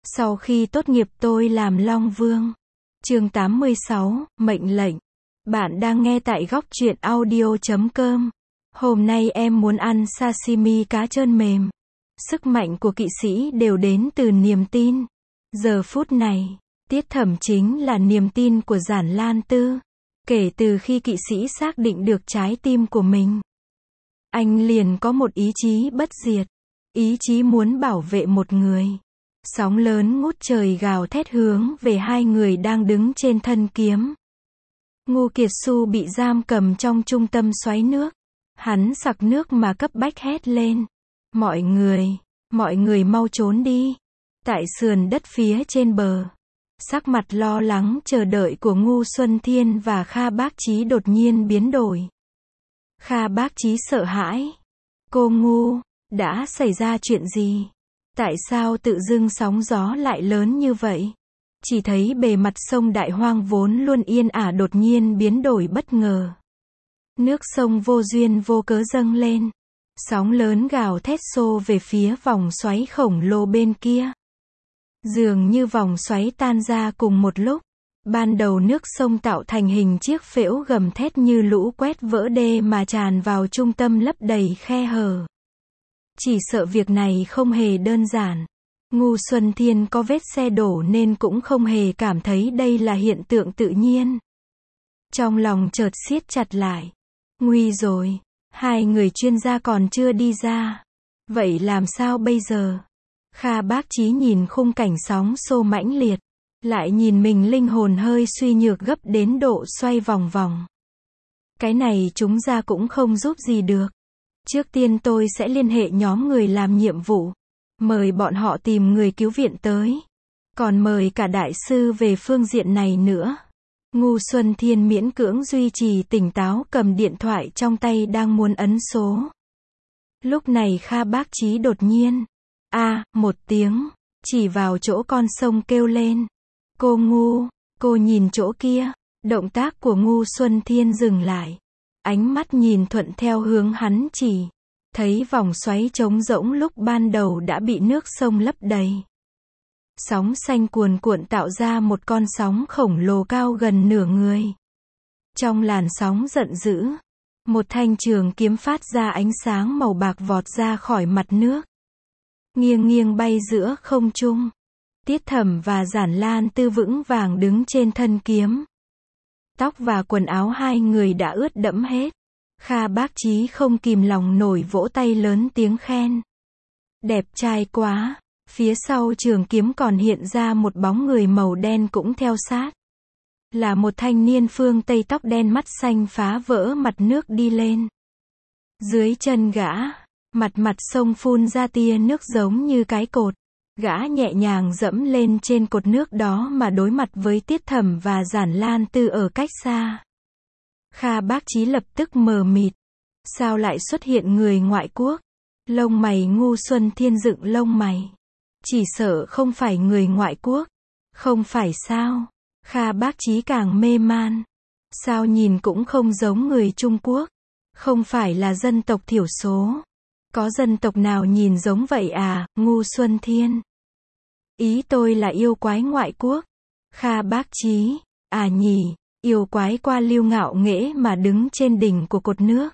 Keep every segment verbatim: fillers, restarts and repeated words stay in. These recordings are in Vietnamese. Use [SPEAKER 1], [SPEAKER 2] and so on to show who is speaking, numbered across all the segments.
[SPEAKER 1] Sau khi tốt nghiệp tôi làm Long Vương. Chương tám mươi sáu, mệnh lệnh. Bạn đang nghe tại góc truyện audio chấm com. Hôm nay em muốn ăn sashimi cá trơn mềm. Sức mạnh của kỵ sĩ đều đến từ niềm tin. Giờ phút này, Tiết Thẩm chính là niềm tin của Giản Lan Tư. Kể từ khi kỵ sĩ xác định được trái tim của mình, anh liền có một ý chí bất diệt. Ý chí muốn bảo vệ một người. Sóng lớn ngút trời gào thét hướng về hai người đang đứng trên thân kiếm. Ngô Kiệt Xu bị giam cầm trong trung tâm xoáy nước. Hắn sặc nước mà cấp bách hét lên. Mọi người, mọi người mau trốn đi. Tại sườn đất phía trên bờ, sắc mặt lo lắng chờ đợi của Ngu Xuân Thiên và Kha Bác Chí đột nhiên biến đổi. Kha Bác Chí sợ hãi. Cô Ngu, đã xảy ra chuyện gì? Tại sao tự dưng sóng gió lại lớn như vậy? Chỉ thấy bề mặt sông Đại Hoang vốn luôn yên ả đột nhiên biến đổi bất ngờ. Nước sông vô duyên vô cớ dâng lên. Sóng lớn gào thét xô về phía vòng xoáy khổng lồ bên kia. Dường như vòng xoáy tan ra cùng một lúc. Ban đầu nước sông tạo thành hình chiếc phễu gầm thét như lũ quét vỡ đê mà tràn vào trung tâm lấp đầy khe hở. Chỉ sợ việc này không hề đơn giản. Ngu Xuân Thiên có vết xe đổ nên cũng không hề cảm thấy đây là hiện tượng tự nhiên. Trong lòng chợt siết chặt lại. Nguy rồi, hai người chuyên gia còn chưa đi ra. Vậy làm sao bây giờ? Kha Bác Chí nhìn khung cảnh sóng xô mãnh liệt, lại nhìn mình linh hồn hơi suy nhược gấp đến độ xoay vòng vòng. Cái này chúng ra cũng không giúp gì được. Trước tiên tôi sẽ liên hệ nhóm người làm nhiệm vụ, mời bọn họ tìm người cứu viện tới. Còn mời cả đại sư về phương diện này nữa. Ngu Xuân Thiên miễn cưỡng duy trì tỉnh táo cầm điện thoại trong tay đang muốn ấn số. Lúc này Kha Bác Chí đột nhiên, a, một tiếng, chỉ vào chỗ con sông kêu lên. Cô Ngu, cô nhìn chỗ kia. Động tác của Ngu Xuân Thiên dừng lại. Ánh mắt nhìn thuận theo hướng hắn chỉ. Thấy vòng xoáy trống rỗng lúc ban đầu đã bị nước sông lấp đầy. Sóng xanh cuồn cuộn tạo ra một con sóng khổng lồ cao gần nửa người. Trong làn sóng giận dữ, một thanh trường kiếm phát ra ánh sáng màu bạc vọt ra khỏi mặt nước. Nghiêng nghiêng bay giữa không trung. Tiết Thẩm và Giản Lan Tư vững vàng đứng trên thân kiếm. Tóc và quần áo hai người đã ướt đẫm hết. Kha Bác Chí không kìm lòng nổi vỗ tay lớn tiếng khen. Đẹp trai quá. Phía sau trường kiếm còn hiện ra một bóng người màu đen cũng theo sát. Là một thanh niên phương Tây tóc đen mắt xanh phá vỡ mặt nước đi lên. Dưới chân gã, mặt mặt sông phun ra tia nước giống như cái cột. Gã nhẹ nhàng dẫm lên trên cột nước đó mà đối mặt với Tiết Thẩm và Giản Lan Tư ở cách xa. Kha Bác Chí lập tức mờ mịt. Sao lại xuất hiện người ngoại quốc? Lông mày Ngu Xuân Thiên dựng lông mày. Chỉ sợ không phải người ngoại quốc. Không phải sao? Kha Bác Chí càng mê man. Sao nhìn cũng không giống người Trung Quốc. Không phải là dân tộc thiểu số. Có dân tộc nào nhìn giống vậy à, Ngu Xuân Thiên? Ý tôi là yêu quái ngoại quốc. Kha Bác Chí, à nhỉ, yêu quái qua lưu ngạo nghễ mà đứng trên đỉnh của cột nước.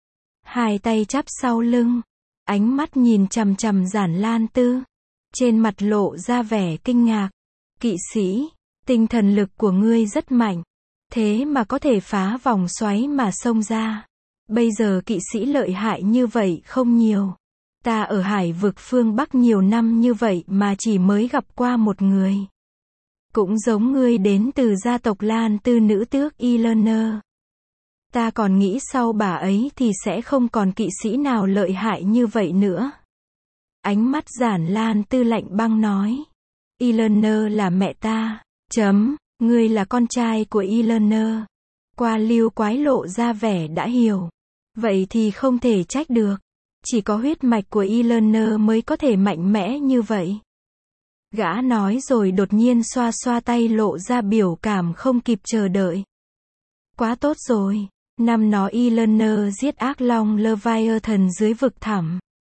[SPEAKER 1] Hai tay chắp sau lưng, ánh mắt nhìn chằm chằm Giản Lan Tư. Trên mặt lộ ra vẻ kinh ngạc. Kỵ sĩ, tinh thần lực của ngươi rất mạnh. Thế mà có thể phá vòng xoáy mà xông ra. Bây giờ kỵ sĩ lợi hại như vậy không nhiều. Ta ở hải vực phương Bắc nhiều năm như vậy mà chỉ mới gặp qua một người. Cũng giống ngươi đến từ gia tộc Lan Tư nữ tước Eleanor. Ta còn nghĩ sau bà ấy thì sẽ không còn kỵ sĩ nào lợi hại như vậy nữa. Ánh mắt Giản Lan Tư lạnh băng nói. Eleanor là mẹ ta. Chấm, ngươi là con trai của Eleanor. Qua lưu quái lộ ra vẻ đã hiểu. Vậy thì không thể trách được. Chỉ có huyết mạch của Eleanor mới có thể mạnh mẽ như vậy. Gã nói rồi đột nhiên xoa xoa tay lộ ra biểu cảm không kịp chờ đợi. Quá tốt rồi. Năm nó Eleanor giết ác long Leviathan dưới vực thẳm.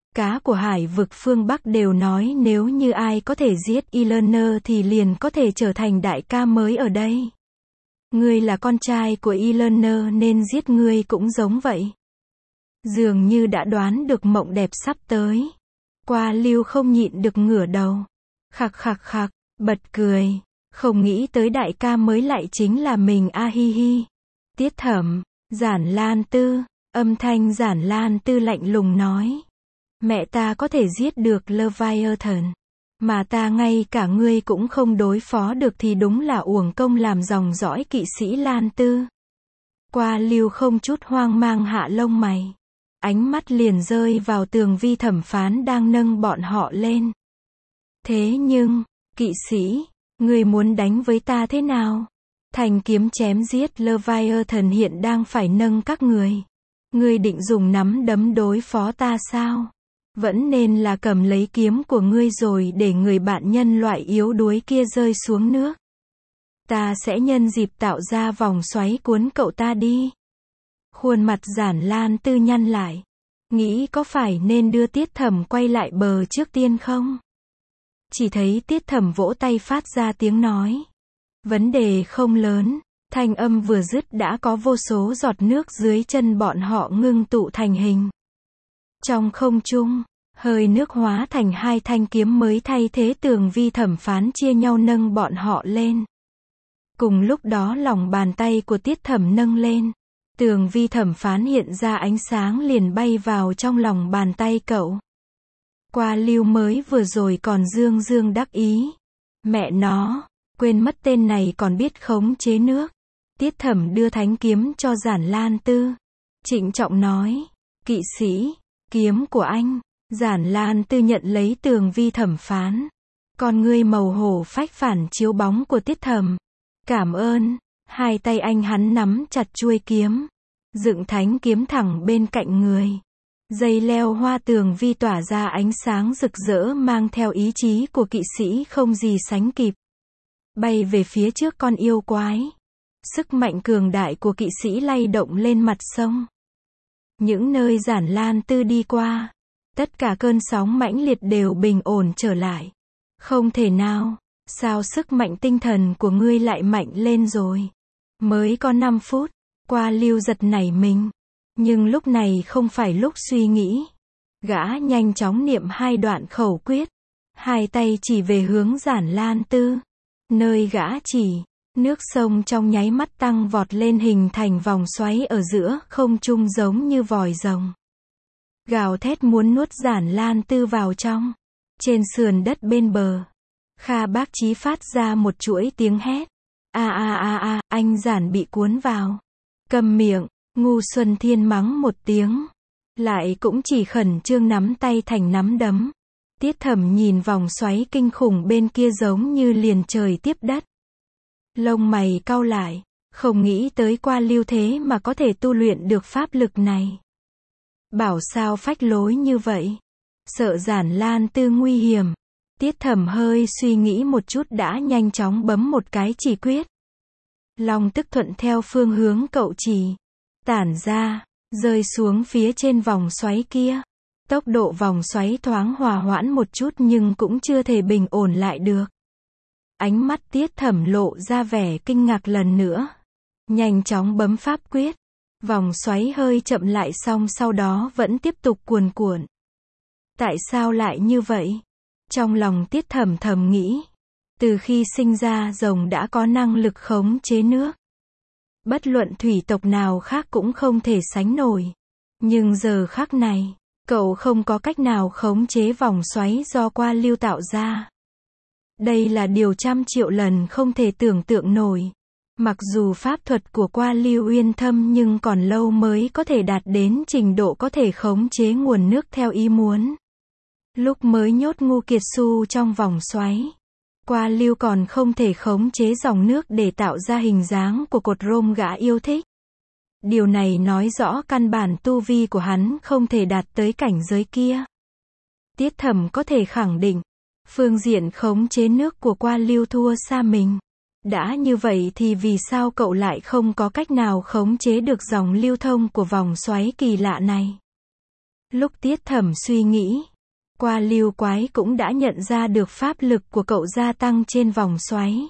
[SPEAKER 1] Cá của hải vực phương Bắc đều nói nếu như ai có thể giết Eleanor thì liền có thể trở thành đại ca mới ở đây. Ngươi là con trai của Eleanor nên giết ngươi cũng giống vậy. Dường như đã đoán được mộng đẹp sắp tới. Qua Lưu không nhịn được ngửa đầu. Khặc khặc khặc, bật cười. Không nghĩ tới đại ca mới lại chính là mình a hi hi. Tiết Thẩm, Giản Lan Tư, âm thanh Giản Lan Tư lạnh lùng nói. Mẹ ta có thể giết được Leviathan. Mà ta ngay cả ngươi cũng không đối phó được thì đúng là uổng công làm dòng dõi kỵ sĩ Lan Tư. Qua Lưu không chút hoang mang hạ lông mày. Ánh mắt liền rơi vào Tường Vi thẩm phán đang nâng bọn họ lên. Thế nhưng, kỵ sĩ, ngươi muốn đánh với ta thế nào? Thanh kiếm chém giết Leviathan hiện đang phải nâng các người. Ngươi định dùng nắm đấm đối phó ta sao? Vẫn nên là cầm lấy kiếm của ngươi rồi để người bạn nhân loại yếu đuối kia rơi xuống nước. Ta sẽ nhân dịp tạo ra vòng xoáy cuốn cậu ta đi. Khuôn mặt Giản Lan Tư nhăn lại. Nghĩ có phải nên đưa Tiết Thẩm quay lại bờ trước tiên không? Chỉ thấy Tiết Thẩm vỗ tay phát ra tiếng nói. Vấn đề không lớn. Thanh âm vừa dứt đã có vô số giọt nước dưới chân bọn họ ngưng tụ thành hình. Trong không trung, hơi nước hóa thành hai thanh kiếm mới thay thế Tường Vi thẩm phán chia nhau nâng bọn họ lên. Cùng lúc đó lòng bàn tay của Tiết Thẩm nâng lên. Tường Vi thẩm phán hiện ra ánh sáng liền bay vào trong lòng bàn tay cậu. Qua Lưu mới vừa rồi còn dương dương đắc ý. Mẹ nó, quên mất tên này còn biết khống chế nước. Tiết Thẩm đưa thánh kiếm cho Giản Lan Tư. Trịnh trọng nói, kỵ sĩ, kiếm của anh. Giản Lan Tư nhận lấy Tường Vi thẩm phán. Con ngươi màu hổ phách phản chiếu bóng của Tiết Thẩm. Cảm ơn. Hai tay anh hắn nắm chặt chuôi kiếm. Dựng thánh kiếm thẳng bên cạnh người. Dây leo hoa Tường Vi tỏa ra ánh sáng rực rỡ mang theo ý chí của kỵ sĩ không gì sánh kịp. Bay về phía trước con yêu quái. Sức mạnh cường đại của kỵ sĩ lay động lên mặt sông. Những nơi Giản Lan Tư đi qua, tất cả cơn sóng mãnh liệt đều bình ổn trở lại. Không thể nào, sao sức mạnh tinh thần của ngươi lại mạnh lên rồi? Mới có năm phút, Qua Lưu giật nảy mình. Nhưng lúc này không phải lúc suy nghĩ. Gã nhanh chóng niệm hai đoạn khẩu quyết. Hai tay chỉ về hướng Giản Lan Tư. Nơi gã chỉ, nước sông trong nháy mắt tăng vọt lên hình thành vòng xoáy ở giữa không trung giống như vòi rồng. Gào thét muốn nuốt Giản Lan Tư vào trong. Trên sườn đất bên bờ, Kha Bác Chí phát ra một chuỗi tiếng hét. A a a a, anh Giản bị cuốn vào. Câm miệng, ngu Xuân Thiên mắng một tiếng. Lại cũng chỉ khẩn trương nắm tay thành nắm đấm. Tiết Thẩm nhìn vòng xoáy kinh khủng bên kia giống như liền trời tiếp đất. Lông mày cau lại, không nghĩ tới Qua Lưu thế mà có thể tu luyện được pháp lực này. Bảo sao phách lối như vậy? Sợ Giản Lan Tư nguy hiểm. Tiết Thẩm hơi suy nghĩ một chút đã nhanh chóng bấm một cái chỉ quyết. Long tức thuận theo phương hướng cậu chỉ. Tản ra, rơi xuống phía trên vòng xoáy kia. Tốc độ vòng xoáy thoáng hòa hoãn một chút nhưng cũng chưa thể bình ổn lại được. Ánh mắt Tiết Thẩm lộ ra vẻ kinh ngạc lần nữa. Nhanh chóng bấm pháp quyết. Vòng xoáy hơi chậm lại xong sau đó vẫn tiếp tục cuồn cuộn. Tại sao lại như vậy? Trong lòng Tiết Thẩm thầm nghĩ. Từ khi sinh ra rồng đã có năng lực khống chế nước. Bất luận thủy tộc nào khác cũng không thể sánh nổi. Nhưng giờ khắc này, cậu không có cách nào khống chế vòng xoáy do Qua Lưu tạo ra. Đây là điều trăm triệu lần không thể tưởng tượng nổi. Mặc dù pháp thuật của Qua Lưu uyên thâm nhưng còn lâu mới có thể đạt đến trình độ có thể khống chế nguồn nước theo ý muốn. Lúc mới nhốt Ngu Kiệt Su trong vòng xoáy, Qua Lưu còn không thể khống chế dòng nước để tạo ra hình dáng của cột rôm gã yêu thích. Điều này nói rõ căn bản tu vi của hắn không thể đạt tới cảnh giới kia. Tiết Thẩm có thể khẳng định, phương diện khống chế nước của Qua Lưu thua xa mình. Đã như vậy thì vì sao cậu lại không có cách nào khống chế được dòng lưu thông của vòng xoáy kỳ lạ này? Lúc Tiết Thẩm suy nghĩ, Qua Lưu Quái cũng đã nhận ra được pháp lực của cậu gia tăng trên vòng xoáy.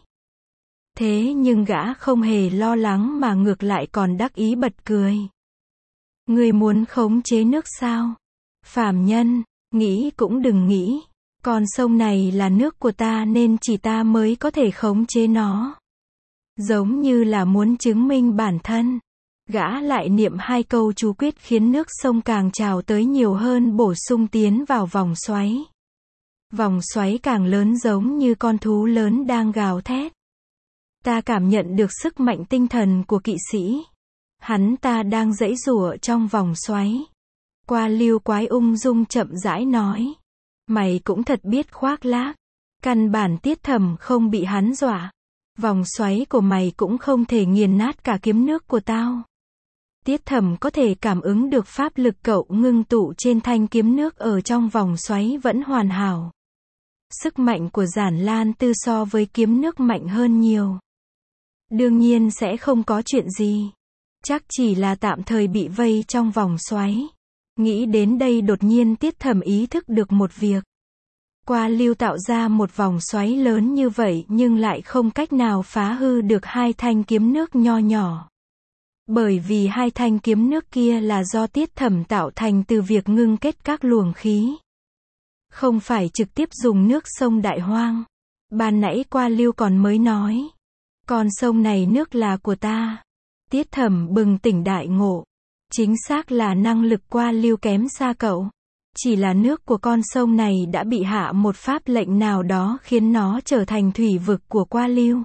[SPEAKER 1] Thế nhưng gã không hề lo lắng mà ngược lại còn đắc ý bật cười. Ngươi muốn khống chế nước sao? Phàm nhân, nghĩ cũng đừng nghĩ. Con sông này là nước của ta nên chỉ ta mới có thể khống chế nó. Giống như là muốn chứng minh bản thân. Gã lại niệm hai câu chú quyết khiến nước sông càng trào tới nhiều hơn bổ sung tiến vào vòng xoáy. Vòng xoáy càng lớn giống như con thú lớn đang gào thét. Ta cảm nhận được sức mạnh tinh thần của kỵ sĩ. Hắn ta đang giãy giụa trong vòng xoáy. Qua Lưu Quái ung dung chậm rãi nói. Mày cũng thật biết khoác lác. Căn bản Tiết Thẩm không bị hắn dọa. Vòng xoáy của mày cũng không thể nghiền nát cả kiếm nước của tao. Tiết Thẩm có thể cảm ứng được pháp lực cậu ngưng tụ trên thanh kiếm nước ở trong vòng xoáy vẫn hoàn hảo. Sức mạnh của Giản Lan Tư so với kiếm nước mạnh hơn nhiều. Đương nhiên sẽ không có chuyện gì. Chắc chỉ là tạm thời bị vây trong vòng xoáy. Nghĩ đến đây đột nhiên Tiết Thẩm ý thức được một việc. Qua Lưu tạo ra một vòng xoáy lớn như vậy nhưng lại không cách nào phá hư được hai thanh kiếm nước nho nhỏ. Bởi vì hai thanh kiếm nước kia là do Tiết Thẩm tạo thành từ việc ngưng kết các luồng khí. Không phải trực tiếp dùng nước sông Đại Hoang. Ban nãy Qua Lưu còn mới nói. Con sông này nước là của ta. Tiết Thẩm bừng tỉnh đại ngộ. Chính xác là năng lực Qua Lưu kém xa cậu. Chỉ là nước của con sông này đã bị hạ một pháp lệnh nào đó khiến nó trở thành thủy vực của Qua Lưu.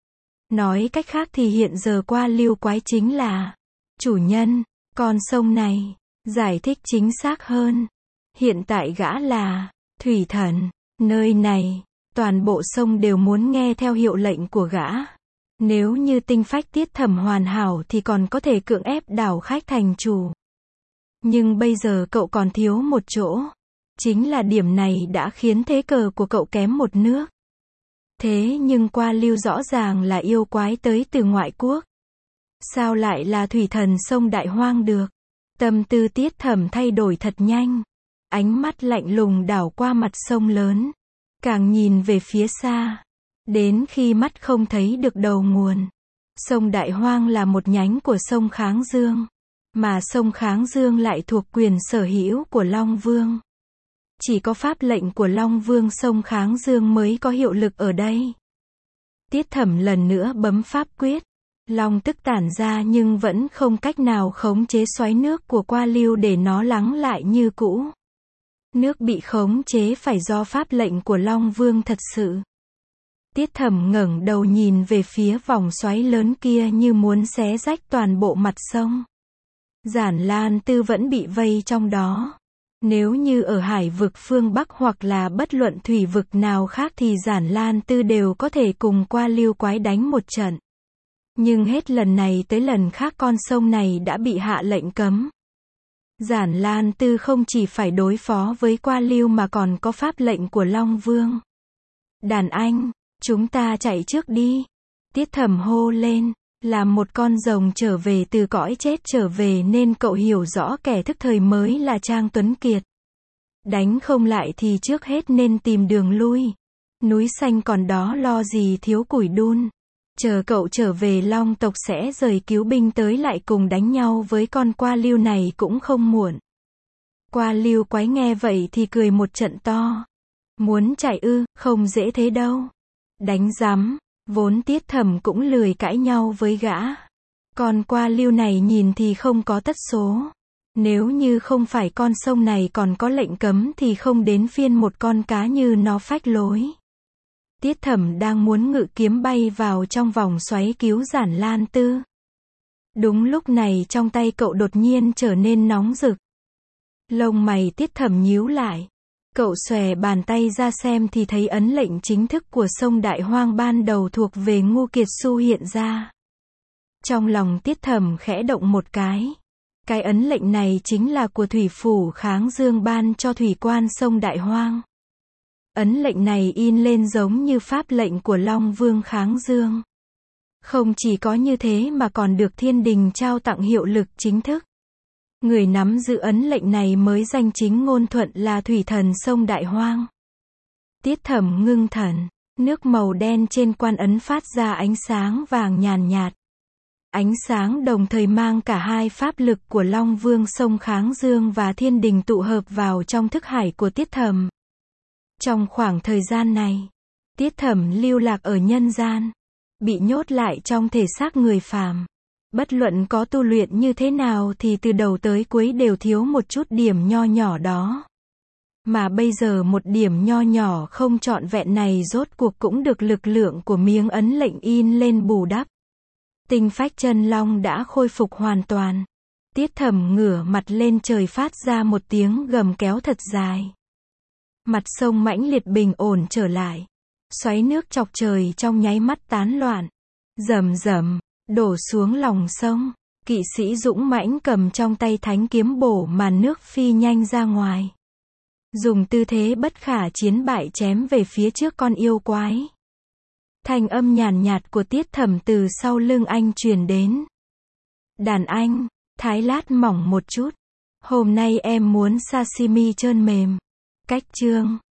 [SPEAKER 1] Nói cách khác thì hiện giờ Qua Lưu Quái chính là chủ nhân, con sông này. Giải thích chính xác hơn. Hiện tại gã là thủy thần. Nơi này, toàn bộ sông đều muốn nghe theo hiệu lệnh của gã. Nếu như tinh phách Tiết Thẩm hoàn hảo thì còn có thể cưỡng ép đảo khách thành chủ. Nhưng bây giờ cậu còn thiếu một chỗ. Chính là điểm này đã khiến thế cờ của cậu kém một nước. Thế nhưng Qua Lưu rõ ràng là yêu quái tới từ ngoại quốc. Sao lại là thủy thần sông Đại Hoang được? Tâm tư Tiết Thẩm thay đổi thật nhanh. Ánh mắt lạnh lùng đảo qua mặt sông lớn. Càng nhìn về phía xa. Đến khi mắt không thấy được đầu nguồn. Sông Đại Hoang là một nhánh của sông Kháng Dương. Mà sông Kháng Dương lại thuộc quyền sở hữu của Long Vương. Chỉ có pháp lệnh của Long Vương sông Kháng Dương mới có hiệu lực ở đây. Tiết Thẩm lần nữa bấm pháp quyết. Long tức tản ra nhưng vẫn không cách nào khống chế xoáy nước của Qua Lưu để nó lắng lại như cũ. Nước bị khống chế phải do pháp lệnh của Long Vương thật sự. Tiết Thẩm ngẩng đầu nhìn về phía vòng xoáy lớn kia như muốn xé rách toàn bộ mặt sông. Giản Lan Tư vẫn bị vây trong đó. Nếu như ở hải vực phương Bắc hoặc là bất luận thủy vực nào khác thì Giản Lan Tư đều có thể cùng Qua Lưu Quái đánh một trận. Nhưng hết lần này tới lần khác con sông này đã bị hạ lệnh cấm. Giản Lan Tư không chỉ phải đối phó với Qua Lưu mà còn có pháp lệnh của Long Vương. Đàn anh, chúng ta chạy trước đi. Tiết Thẩm hô lên. Là một con rồng trở về từ cõi chết trở về nên cậu hiểu rõ kẻ thức thời mới là Trang Tuấn Kiệt. Đánh không lại thì trước hết nên tìm đường lui. Núi xanh còn đó lo gì thiếu củi đun. Chờ cậu trở về Long tộc sẽ rời cứu binh tới lại cùng đánh nhau với con Qua Lưu này cũng không muộn. Qua Lưu Quái nghe vậy thì cười một trận to. Muốn chạy ư, không dễ thế đâu. Đánh rắm. Vốn Tiết Thẩm cũng lười cãi nhau với gã. Còn Qua Lưu này nhìn thì không có tất số. Nếu như không phải con sông này còn có lệnh cấm thì không đến phiên một con cá như nó phách lối. Tiết Thẩm đang muốn ngự kiếm bay vào trong vòng xoáy cứu Giản Lan Tư. Đúng lúc này trong tay cậu đột nhiên trở nên nóng rực. Lông mày Tiết Thẩm nhíu lại. Cậu xòe bàn tay ra xem thì thấy ấn lệnh chính thức của sông Đại Hoang ban đầu thuộc về Ngô Kiệt Xu hiện ra. Trong lòng Tiết Thẩm khẽ động một cái. Cái ấn lệnh này chính là của Thủy Phủ Kháng Dương ban cho thủy quan sông Đại Hoang. Ấn lệnh này in lên giống như pháp lệnh của Long Vương Kháng Dương. Không chỉ có như thế mà còn được thiên đình trao tặng hiệu lực chính thức. Người nắm giữ ấn lệnh này mới danh chính ngôn thuận là thủy thần sông Đại Hoang. Tiết Thẩm ngưng thần, nước màu đen trên quan ấn phát ra ánh sáng vàng nhàn nhạt. Ánh sáng đồng thời mang cả hai pháp lực của Long Vương sông Kháng Dương và Thiên Đình tụ hợp vào trong thức hải của Tiết Thẩm. Trong khoảng thời gian này, Tiết Thẩm lưu lạc ở nhân gian, bị nhốt lại trong thể xác người phàm. Bất luận có tu luyện như thế nào thì từ đầu tới cuối đều thiếu một chút điểm nho nhỏ đó. Mà bây giờ một điểm nho nhỏ không trọn vẹn này rốt cuộc cũng được lực lượng của miếng ấn lệnh in lên bù đắp. Tinh phách chân long đã khôi phục hoàn toàn. Tiết Thẩm ngửa mặt lên trời phát ra một tiếng gầm kéo thật dài. Mặt sông mãnh liệt bình ổn trở lại. Xoáy nước chọc trời trong nháy mắt tán loạn. Rầm rầm, đổ xuống lòng sông. Kỵ sĩ dũng mãnh cầm trong tay thánh kiếm bổ màn nước phi nhanh ra ngoài. Dùng tư thế bất khả chiến bại chém về phía trước con yêu quái. Thanh âm nhàn nhạt của Tiết Thẩm từ sau lưng anh truyền đến. Đàn anh, thái lát mỏng một chút. Hôm nay em muốn sashimi trơn mềm. Cách chương